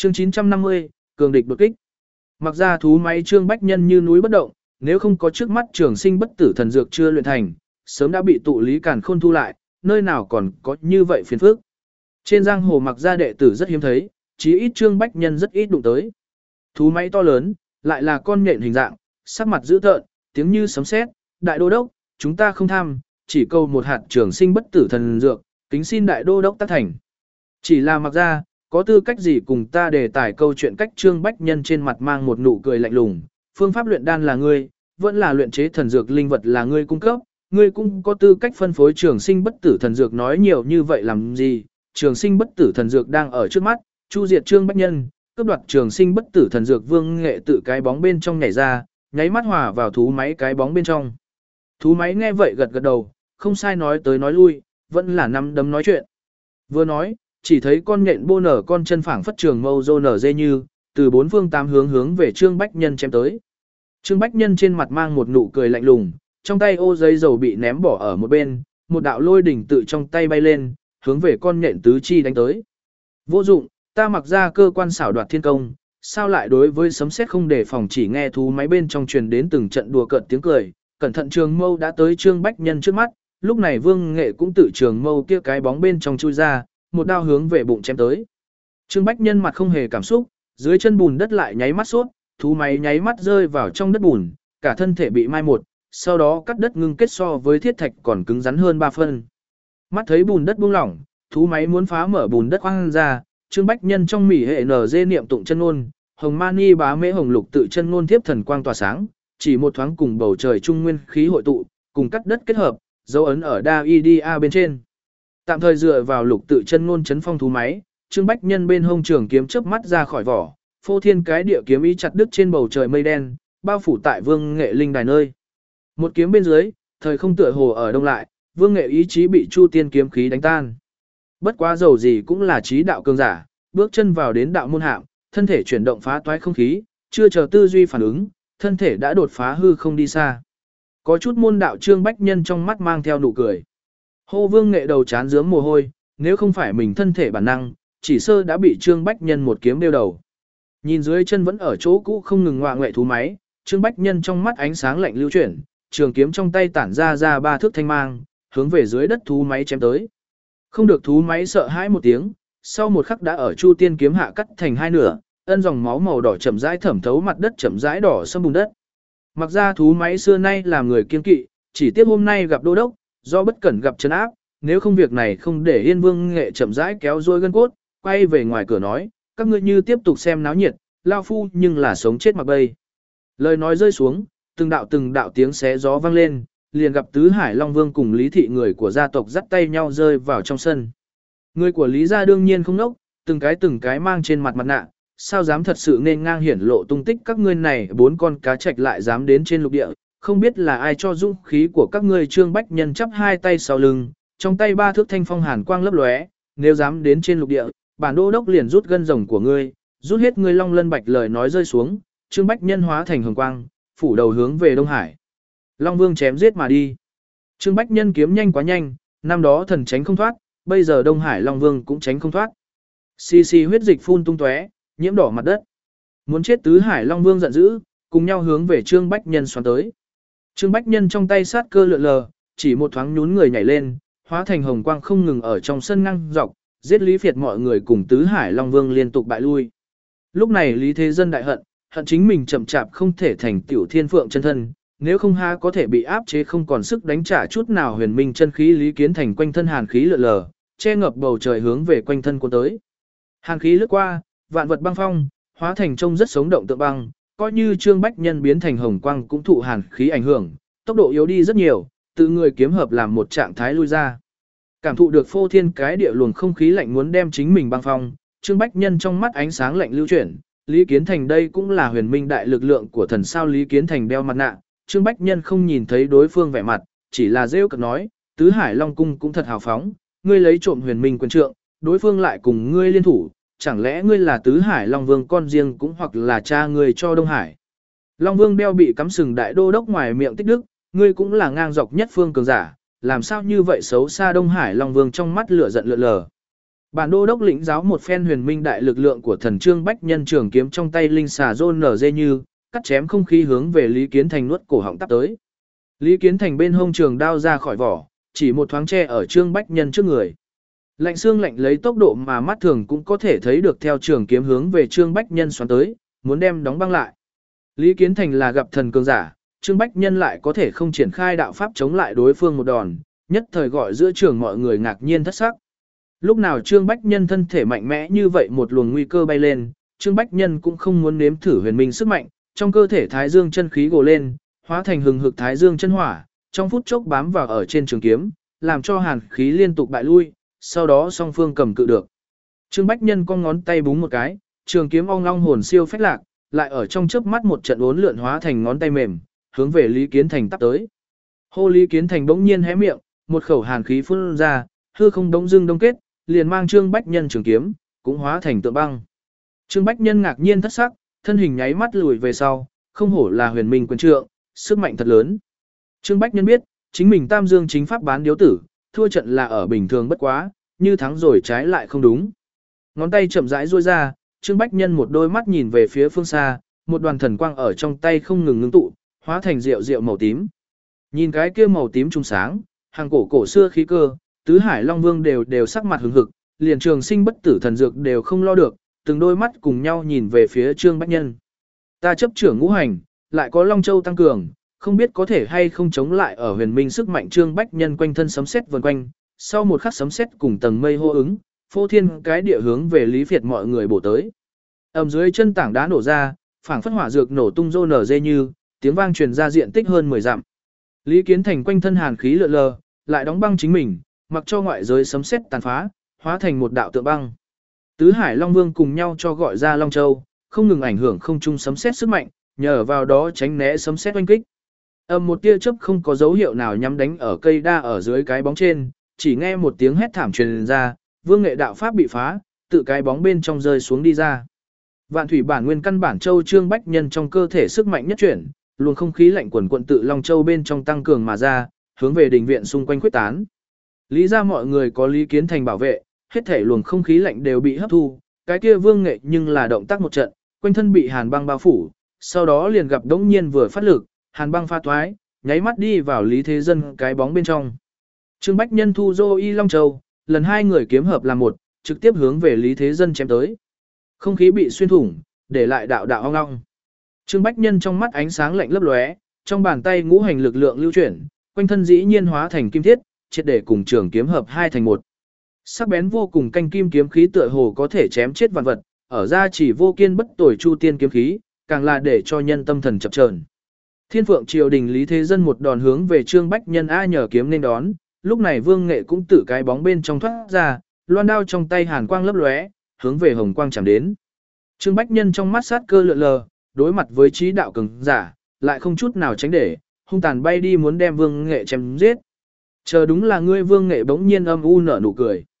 Chương 950, cường địch đột kích. Mặc ra thú máy Trương Bách Nhân như núi bất động, nếu không có trước mắt trường sinh bất tử thần dược chưa luyện thành, sớm đã bị tụ lý càn khôn thu lại, nơi nào còn có như vậy phiền phức. Trên giang hồ Mặc ra đệ tử rất hiếm thấy, chí ít Trương Bách Nhân rất ít đụng tới. Thú máy to lớn, lại là con nhện hình dạng, sắc mặt dữ tợn, tiếng như sấm sét, đại đô đốc, chúng ta không tham, chỉ cầu một hạt trường sinh bất tử thần dược, kính xin đại đô đốc tác thành. Chỉ là Mặc ra, có tư cách gì cùng ta đề tài câu chuyện cách Trương Bách Nhân trên mặt mang một nụ cười lạnh lùng, phương pháp luyện đan là ngươi, vẫn là luyện chế thần dược linh vật là ngươi cung cấp, ngươi cũng có tư cách phân phối trường sinh bất tử thần dược nói nhiều như vậy làm gì, trường sinh bất tử thần dược đang ở trước mắt, chu diệt Trương Bách Nhân, cướp đoạt trường sinh bất tử thần dược Vương Nghệ tự cái bóng bên trong nhảy ra, nháy mắt hòa vào thú máy cái bóng bên trong. Thú máy nghe vậy gật gật đầu, không sai nói tới nói lui, vẫn là năm đấm nói chuyện. Vừa nói, chỉ thấy con nhện bô nở con chân phảng phất trường mâu rô nở dê như, từ bốn phương tám hướng về Trương Bách Nhân chém tới. Trương Bách Nhân trên mặt mang một nụ cười lạnh lùng, trong tay ô giấy dầu bị ném bỏ ở một bên, một đạo lôi đỉnh tự trong tay bay lên, hướng về con nhện tứ chi đánh tới. Vô dụng, ta Mặc ra cơ quan xảo đoạt thiên công, sao lại đối với sấm sét không đề phòng, chỉ nghe thú máy bên trong truyền đến từng trận đùa cợt tiếng cười, cẩn thận trường mâu đã tới Trương Bách Nhân trước mắt, lúc này Vương Nghệ cũng tự trường mâu kia cái bóng bên trong chui ra, một đao hướng về bụng chém tới. Trương Bách Nhân mặt không hề cảm xúc, dưới chân bùn đất lại nháy mắt suốt, thú máy nháy mắt rơi vào trong đất bùn, cả thân thể bị mai một, sau đó cắt đất ngưng kết so với thiết thạch còn cứng rắn hơn 3 phân. Mắt thấy bùn đất buông lỏng, thú máy muốn phá mở bùn đất khoang ra, Trương Bách Nhân trong mỉ hệ nở dê niệm tụng chân ngôn, hồng mani bá mễ hồng lục tự chân ngôn tiếp thần quang tỏa sáng, chỉ một thoáng cùng bầu trời trung nguyên khí hội tụ, cùng cắt đất kết hợp, dấu ấn ở đa IDA bên trên. Tạm thời dựa vào lục tự chân ngôn chấn phong thú máy, Trương Bách Nhân bên hông trường kiếm chớp mắt ra khỏi vỏ, phô thiên cái địa kiếm ý chặt đứt trên bầu trời mây đen, bao phủ tại Vương Nghệ linh đài nơi. Một kiếm bên dưới, thời không tựa hồ ở đông lại, Vương Nghệ ý chí bị Chu Tiên kiếm khí đánh tan. Bất quá dầu gì cũng là trí đạo cường giả, bước chân vào đến đạo môn hạm, thân thể chuyển động phá toái không khí, chưa chờ tư duy phản ứng, thân thể đã đột phá hư không đi xa. Có chút môn đạo Trương Bách Nhân trong mắt mang theo nụ cười. Hô Vương Nghệ đầu chán rướm mồ hôi, nếu không phải mình thân thể bản năng, chỉ sơ đã bị Trương Bách Nhân một kiếm đeo đầu. Nhìn dưới chân vẫn ở chỗ cũ không ngừng ngoạ ngoại thú máy, Trương Bách Nhân trong mắt ánh sáng lạnh lưu chuyển, trường kiếm trong tay tản ra 3 thước thanh mang, hướng về dưới đất thú máy chém tới. Không được, thú máy sợ hãi một tiếng, sau một khắc đã ở Chu Tiên kiếm hạ cắt thành hai nửa, ân dòng máu màu đỏ chậm rãi thẩm thấu mặt đất chậm rãi đỏ sâm bùn đất. Mặc ra thú máy xưa nay làm người kiên kỵ, chỉ tiếc hôm nay gặp đô đốc, do bất cẩn gặp trấn áp, nếu không việc này không để Yên Vương Nghệ chậm rãi kéo rôi gân cốt, quay về ngoài cửa nói, các ngươi như tiếp tục xem náo nhiệt, lao phu nhưng là sống chết mặc bay. Lời nói rơi xuống, từng đạo tiếng xé gió vang lên, liền gặp Tứ Hải Long Vương cùng Lý thị người của gia tộc dắt tay nhau rơi vào trong sân. Người của Lý gia đương nhiên không nốc, từng cái mang trên mặt mặt nạ, sao dám thật sự nên ngang hiển lộ tung tích các ngươi này, 4 con cá trạch lại dám đến trên lục địa, không biết là ai cho dũng khí của các ngươi. Trương Bách Nhân chắp hai tay sau lưng, trong tay 3 thước thanh phong hàn quang lấp lóe, nếu dám đến trên lục địa, bản đô đốc liền rút gân rồng của ngươi, rút hết ngươi long lân bạch. Lời nói rơi xuống, Trương Bách Nhân hóa thành hồng quang, phủ đầu hướng về Đông Hải. Long Vương chém giết mà đi. Trương Bách Nhân kiếm nhanh quá nhanh, năm đó thần tránh không thoát, bây giờ Đông Hải Long Vương cũng tránh không thoát. Xì xì huyết dịch phun tung tóe, nhiễm đỏ mặt đất. Muốn chết Tứ Hải Long Vương giận dữ, cùng nhau hướng về Trương Bách Nhân xoắn tới. Trương Bách Nhân trong tay sát cơ lượn lờ, chỉ một thoáng nhún người nhảy lên, hóa thành hồng quang không ngừng ở trong sân ngăng dọc, giết Lý Phiệt mọi người cùng Tứ Hải Long Vương liên tục bại lui. Lúc này Lý Thế Dân đại hận, hận chính mình chậm chạp không thể thành tiểu thiên phượng chân thân, nếu không ha có thể bị áp chế không còn sức đánh trả chút nào. Huyền minh chân khí Lý Kiến Thành quanh thân hàn khí lượn lờ, che ngập bầu trời hướng về quanh thân cuốn tới. Hàn khí lướt qua, vạn vật băng phong, hóa thành trông rất sống động tượng băng, coi như Trương Bách Nhân biến thành hồng quang cũng thụ hàn khí ảnh hưởng, tốc độ yếu đi rất nhiều, tự người kiếm hợp làm một trạng thái lui ra. Cảm thụ được phô thiên cái địa luồng không khí lạnh muốn đem chính mình băng phong, Trương Bách Nhân trong mắt ánh sáng lạnh lưu chuyển, Lý Kiến Thành đây cũng là huyền minh đại lực lượng của thần sao. Lý Kiến Thành đeo mặt nạ, Trương Bách Nhân không nhìn thấy đối phương vẻ mặt, chỉ là rêu cợt nói, Tứ Hải Long Cung cũng thật hào phóng, ngươi lấy trộm huyền minh quyền trượng, đối phương lại cùng ngươi liên thủ, chẳng lẽ ngươi là Tứ Hải Long Vương con riêng cũng hoặc là cha ngươi cho Đông Hải. Long Vương đeo bị cắm sừng đại đô đốc ngoài miệng tích đức, ngươi cũng là ngang dọc nhất phương cường giả, làm sao như vậy xấu xa. Đông Hải Long Vương trong mắt lửa giận lượn lờ. Bản đô đốc lĩnh giáo một phen huyền minh đại lực lượng của thần Trương Bách Nhân trường kiếm trong tay linh xà rôn nở dê như, cắt chém không khí hướng về Lý Kiến Thành nuốt cổ họng tắp tới. Lý Kiến Thành bên hông trường đao ra khỏi vỏ, chỉ một thoáng che ở Trương Bách Nhân trước người. Lạnh xương lạnh lấy tốc độ mà mắt thường cũng có thể thấy được theo trường kiếm hướng về Trương Bách Nhân xoắn tới, muốn đem đóng băng lại. Lý Kiến Thành là gặp thần cường giả, Trương Bách Nhân lại có thể không triển khai đạo pháp chống lại đối phương một đòn, nhất thời gọi giữa trường mọi người ngạc nhiên thất sắc. Lúc nào Trương Bách Nhân thân thể mạnh mẽ như vậy một luồng nguy cơ bay lên, Trương Bách Nhân cũng không muốn nếm thử huyền minh sức mạnh, trong cơ thể Thái Dương chân khí gồ lên, hóa thành hừng hực Thái Dương chân hỏa, trong phút chốc bám vào ở trên trường kiếm, làm cho hàn khí liên tục bại lui, sau đó song phương cầm cự được. Trương Bách Nhân con ngón tay búng một cái, trường kiếm ong long hồn siêu phách lạc, lại ở trong chớp mắt một trận uốn lượn hóa thành ngón tay mềm, hướng về Lý Kiến Thành tắp tới. Hô Lý Kiến Thành bỗng nhiên hé miệng, một khẩu hàn khí phun ra, hư không đống dưng đông kết, liền mang Trương Bách Nhân trường kiếm, cũng hóa thành tượng băng. Trương Bách Nhân ngạc nhiên thất sắc, thân hình nháy mắt lùi về sau, không hổ là huyền minh quyền trượng, sức mạnh thật lớn. Trương Bách Nhân biết, chính mình Tam Dương chính pháp bán điếu tử, thua trận là ở bình thường bất quá, như thắng rồi trái lại không đúng. Ngón tay chậm rãi duỗi ra, Trương Bách Nhân một đôi mắt nhìn về phía phương xa, một đoàn thần quang ở trong tay không ngừng ngưng tụ, hóa thành rượu rượu màu tím. Nhìn cái kia màu tím trung sáng, hàng cổ cổ xưa khí cơ, tứ hải long vương đều sắc mặt hừng hực, liền trường sinh bất tử thần dược đều không lo được, từng đôi mắt cùng nhau nhìn về phía Trương Bách Nhân. Ta chấp trưởng ngũ hành, lại có Long Châu tăng cường, không biết có thể hay không chống lại ở huyền minh sức mạnh. Trương Bách Nhân quanh thân sấm sét vần quanh, sau một khắc sấm sét cùng tầng mây hô ứng, phô thiên cái địa hướng về Lý Việt mọi người bổ tới. Ầm dưới chân tảng đá nổ ra, phảng phất hỏa dược nổ tung rô nở dê như, tiếng vang truyền ra diện tích hơn 10 dặm. Lý Kiến Thành quanh thân hàn khí lượn lờ, lại đóng băng chính mình, mặc cho ngoại giới sấm sét tàn phá, hóa thành một đạo tượng băng. Tứ Hải Long Vương cùng nhau cho gọi ra Long Châu, không ngừng ảnh hưởng không trung sấm sét sức mạnh, nhờ vào đó tránh né sấm sét oanh kích. Một tia chớp không có dấu hiệu nào nhắm đánh ở cây đa ở dưới cái bóng trên, chỉ nghe một tiếng hét thảm truyền ra, Vương Nghệ đạo pháp bị phá, tự cái bóng bên trong rơi xuống đi ra. Vạn thủy bản nguyên căn bản châu Trương Bách Nhân trong cơ thể sức mạnh nhất chuyển, luồng không khí lạnh quần quận tự Long Châu bên trong tăng cường mà ra, hướng về đình viện xung quanh khuếch tán. Lý ra mọi người có Lý Kiến Thành bảo vệ, hết thể luồng không khí lạnh đều bị hấp thu, cái kia Vương Nghệ nhưng là động tác một trận, quanh thân bị hàn băng bao phủ, sau đó liền gặp đống nhiên vừa phát lực, hàn băng pha thoái, nháy mắt đi vào Lý Thế Dân cái bóng bên trong. Trương Bách Nhân thu dô y Long Châu, lần hai người kiếm hợp làm một, trực tiếp hướng về Lý Thế Dân chém tới. Không khí bị xuyên thủng, để lại đạo đạo ong ong. Trương Bách Nhân trong mắt ánh sáng lạnh lấp lóe, trong bàn tay ngũ hành lực lượng lưu chuyển, quanh thân dĩ nhiên hóa thành kim thiết, triệt để cùng trường kiếm hợp hai thành một. Sắc bén vô cùng canh kim kiếm khí tựa hồ có thể chém chết vạn vật, ở ra chỉ vô kiên bất tồi chu tiên kiếm khí, càng là để cho nhân tâm thần chập chờn. Thiên Phượng triều đình Lý Thế Dân một đòn hướng về Trương Bách Nhân a nhờ kiếm nên đón, lúc này Vương Nghệ cũng tự cái bóng bên trong thoát ra, loan đao trong tay hàn quang lấp lóe, hướng về hồng quang chạm đến. Trương Bách Nhân trong mắt sát cơ lượn lờ, đối mặt với trí đạo cường giả, lại không chút nào tránh để, hung tàn bay đi muốn đem Vương Nghệ chém giết. Chờ đúng là ngươi. Vương Nghệ bỗng nhiên âm u nở nụ cười.